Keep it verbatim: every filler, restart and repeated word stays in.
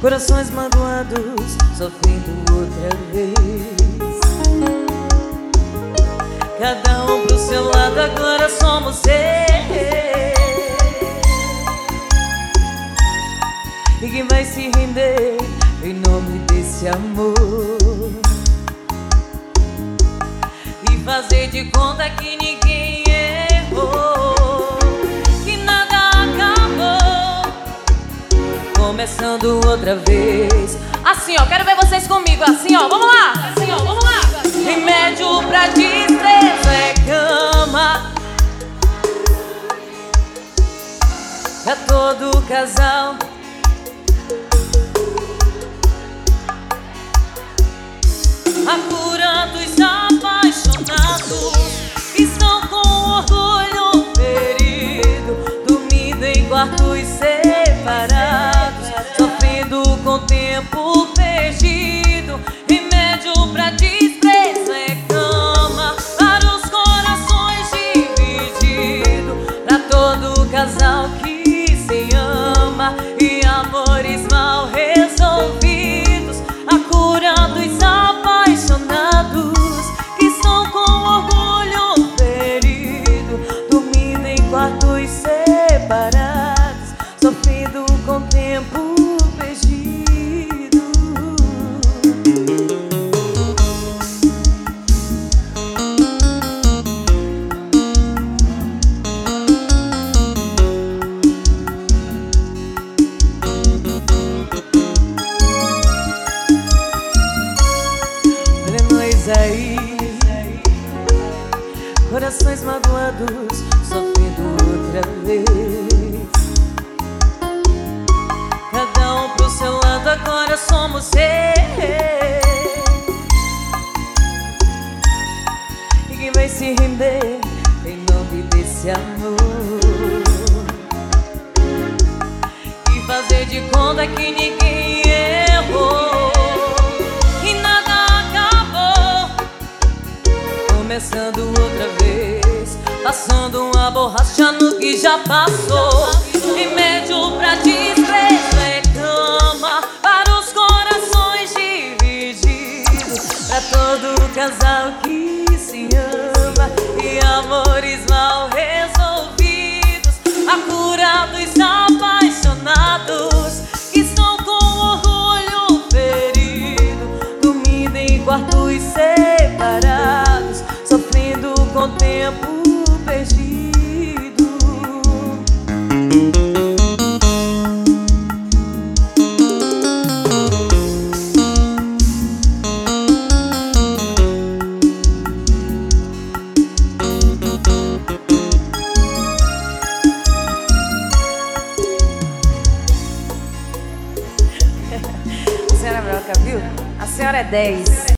Corações magoados, sofrendo outra vez. Cada um pro seu lado, agora somos seis. E quem vai se render em nome desse amor e fazer de conta que ninguém errou, que nada acabou, começando outra vez. Assim, ó, quero ver vocês comigo. Assim, ó, vamos lá. Assim, ó, vamos lá. Remédio pra destreza é cama pra todo casal. A cura dos apaixonados que estão com orgulho ferido, dormindo em quartos separados, sofrendo com o tempo perdido. Remédio pra desprezo é cama para os corações divididos, pra todo casal que se ama e amores mal resolvidos. A cura dos apaixonados que estão com orgulho ferido, dormindo em quartos separados, sofrendo com o tempo perdido. Olha nós aí, corações magoados, sofrendo outra vez. Cada um pro seu lado, agora somos seis. E quem vai se render em nome desse amor e fazer de conta que ninguém errou, que nada acabou, começando outra vez, passando uma borracha no que já passou. Remédio pra desprezo é cama para os corações divididos, pra todo casal que se ama e amores mal resolvidos. A cura dos apaixonados que estão com orgulho ferido, dormindo em quartos separados, sofrendo com o tempo perdido. A senhora broca, viu? A senhora é dez.